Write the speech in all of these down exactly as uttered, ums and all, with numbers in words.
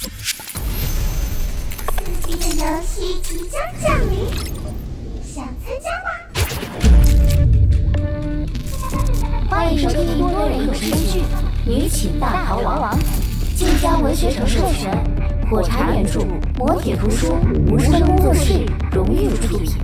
刺激的游戏即将降临，想参加吗？ 欢迎收听多人有声剧《女寝大逃亡》，晋江文学城授权，火柴原著，磨铁图书，无声工作室荣誉出品。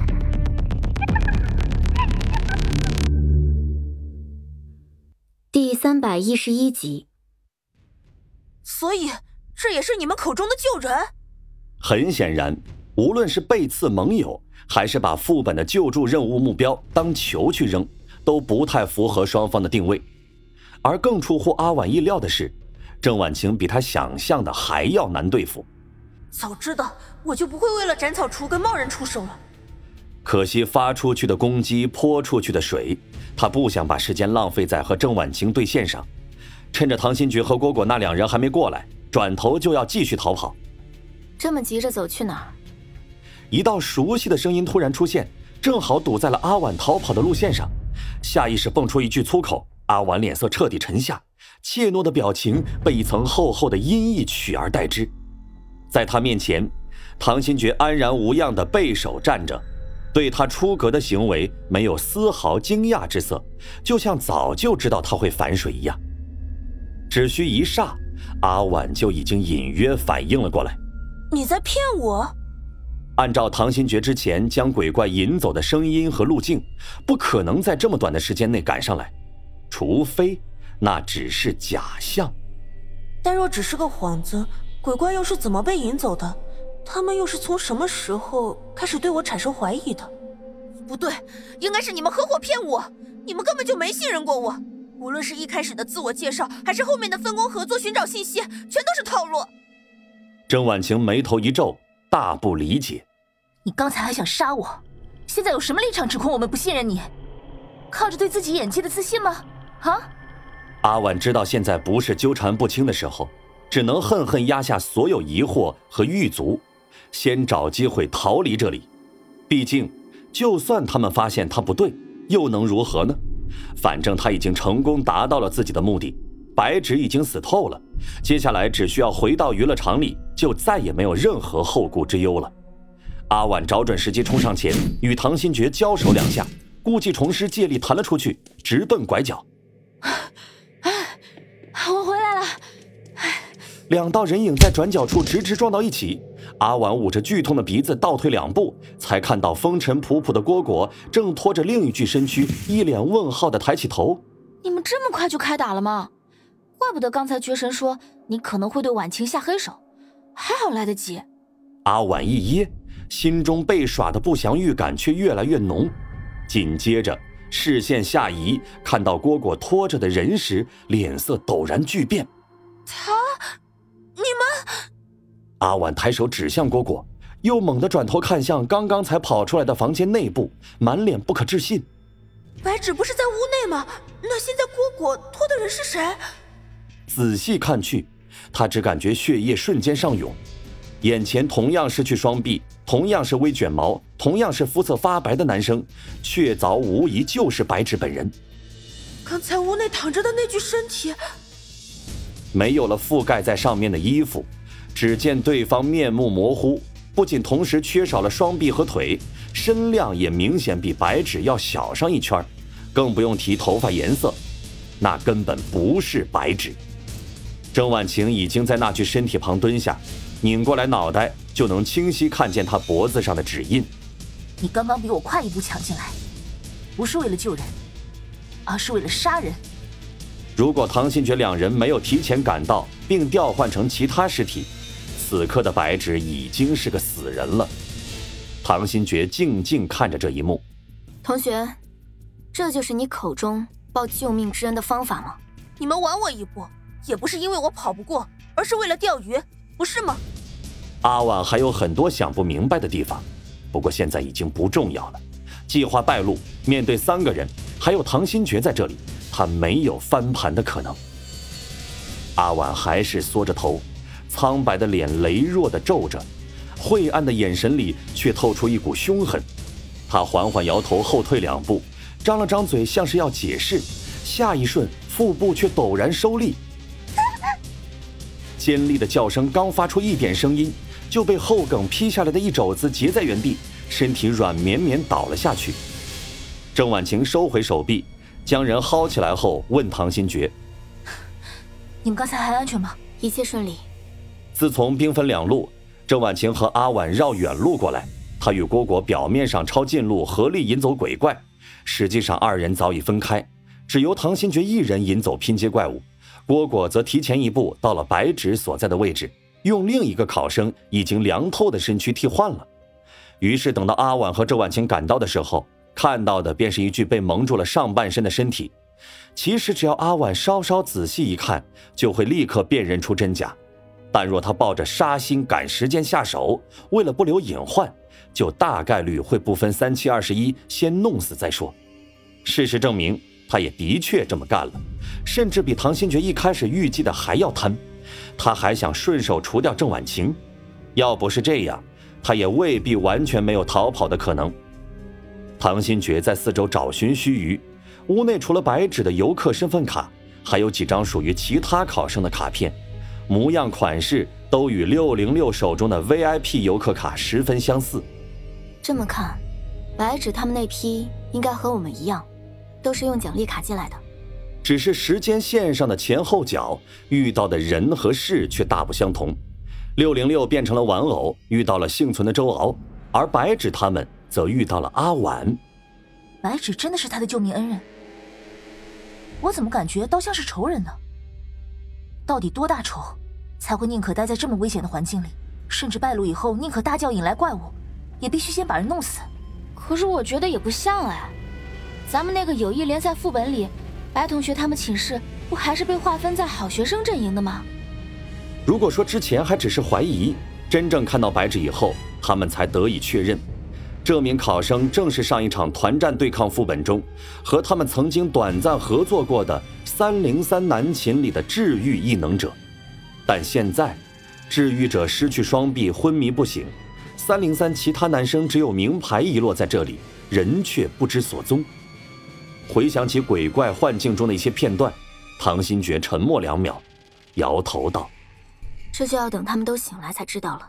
第三百一十一集。 所以，这也是你们口中的救人？ 很显然，无论是背刺盟友，还是把副本的救助任务目标当球去扔，都不太符合双方的定位。而更出乎阿婉意料的是，郑婉晴比他想象的还要难对付。 早知道我就不会为了斩草除根贸然出手了。 可惜发出去的攻击泼出去的水，他不想把时间浪费在和郑婉晴对线上。趁着唐新觉和蝈蝈那两人还没过来，转头就要继续逃跑。 这么急着走去哪儿？ 一道熟悉的声音突然出现，正好堵在了阿婉逃跑的路线上。下意识蹦出一句粗口，阿婉脸色彻底沉下，怯懦的表情被一层厚厚的阴翳取而代之。在他面前，唐新觉安然无恙地背手站着，对他出格的行为没有丝毫惊讶之色，就像早就知道他会反水一样。只需一霎，阿婉就已经隐约反应了过来。 你在骗我？ 按照唐新觉之前将鬼怪引走的声音和路径，不可能在这么短的时间内赶上来，除非那只是假象。 但若只是个幌子，鬼怪又是怎么被引走的？他们又是从什么时候开始对我产生怀疑的？不对，应该是你们合伙骗我，你们根本就没信任过我。无论是一开始的自我介绍，还是后面的分工合作寻找信息，全都是套路。 郑婉晴眉头一皱，大不理解。 你刚才还想杀我，现在有什么立场指控我们不信任你？靠着对自己演技的自信吗？啊？ 阿婉知道现在不是纠缠不清的时候，只能恨恨压下所有疑惑和狱卒，先找机会逃离这里。毕竟就算他们发现他不对，又能如何呢？反正他已经成功达到了自己的目的，白纸已经死透了，接下来只需要回到娱乐场里，就再也没有任何后顾之忧了。阿婉找准时机冲上前，与唐新觉交手两下，故技重施，借力弹了出去，直奔拐角。 我回来了。 两道人影在转角处直直撞到一起，阿婉捂着剧痛的鼻子倒退两步，才看到风尘仆仆的蝈蝈正拖着另一具身躯，一脸问号地抬起头。 你们这么快就开打了吗？怪不得刚才绝神说你可能会对婉晴下黑手，还好来得及。 阿婉一噎，心中被耍的不祥预感却越来越浓。紧接着视线下移，看到蝈蝈拖着的人时，脸色陡然巨变。 他，你们…… 阿婉抬手指向蝈蝈，又猛地转头看向刚刚才跑出来的房间内部，满脸不可置信。 白纸不是在屋内吗？那现在蝈蝈拖的人是谁？ 仔细看去，他只感觉血液瞬间上涌，眼前同样失去双臂，同样是微卷毛，同样是肤色发白的男生，确凿无疑就是白纸本人。 刚才屋内躺着的那具身体， 没有了覆盖在上面的衣服，只见对方面目模糊，不仅同时缺少了双臂和腿，身量也明显比白纸要小上一圈，更不用提头发颜色，那根本不是白纸。郑婉晴已经在那具身体旁蹲下，拧过来脑袋就能清晰看见他脖子上的指印。 你刚刚比我快一步抢进来，不是为了救人，而是为了杀人。 如果唐新觉两人没有提前赶到并调换成其他尸体，此刻的白纸已经是个死人了。唐新觉静静看着这一幕。 同学，这就是你口中报救命之恩的方法吗？ 你们晚我一步，也不是因为我跑不过，而是为了钓鱼，不是吗？ 阿婉还有很多想不明白的地方，不过现在已经不重要了。计划败露，面对三个人，还有唐新觉在这里，他没有翻盘的可能。阿婉还是缩着头，苍白的脸羸弱地皱着，晦暗的眼神里却透出一股凶狠。他缓缓摇头，后退两步，张了张嘴，像是要解释，下一瞬腹部却陡然收力。 尖利的叫声刚发出一点声音，就被后梗劈下来的一肘子截在原地，身体软绵绵倒了下去。郑婉晴收回手臂，将人薅起来后问唐新觉：“ 你们刚才还安全吗？”“ 一切顺利。” 自从兵分两路，郑婉晴和阿婉绕远路过来，她与蝈蝈表面上抄近路合力引走鬼怪，实际上二人早已分开，只由唐新觉一人引走拼接怪物，蝈蝈则提前一步到了白纸所在的位置，用另一个考生已经凉透的身躯替换了。于是等到阿婉和郑婉晴赶到的时候，看到的便是一具被蒙住了上半身的身体。其实只要阿婉稍稍仔细一看，就会立刻辨认出真假，但若他抱着杀心赶时间下手，为了不留隐患，就大概率会不分三七二十一，先弄死再说。事实证明，他也的确这么干了，甚至比唐新觉一开始预计的还要贪。他还想顺手除掉郑婉晴，要不是这样，他也未必完全没有逃跑的可能。唐新觉在四周找寻须臾，屋内除了白纸的游客身份卡，还有几张属于其他考生的卡片，模样款式都与六零六手中的 V I P 游客卡十分相似。 这么看，白纸他们那批应该和我们一样，都是用奖励卡进来的。 只是时间线上的前后脚遇到的人和事却大不相同。六零六变成了玩偶，遇到了幸存的周敖，而白纸他们则遇到了阿婉。 白纸真的是他的救命恩人？我怎么感觉倒像是仇人呢？到底多大仇，才会宁可待在这么危险的环境里，甚至败露以后宁可大叫引来怪物，也必须先把人弄死？ 可是我觉得也不像哎，咱们那个友谊联赛副本里，白同学他们寝室不还是被划分在好学生阵营的吗？ 如果说之前还只是怀疑，真正看到白纸以后，他们才得以确认，这名考生正是上一场团战对抗副本中和他们曾经短暂合作过的三零三男寝里的治愈异能者。但现在治愈者失去双臂，昏迷不醒，三零三其他男生只有名牌遗落在这里，人却不知所踪。回想起鬼怪幻境中的一些片段，唐新觉沉默两秒，摇头道：“ 这就要等他们都醒来才知道了。”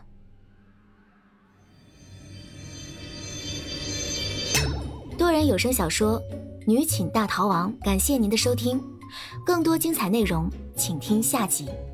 多人有声小说《女寝大逃亡》，感谢您的收听，更多精彩内容请听下集。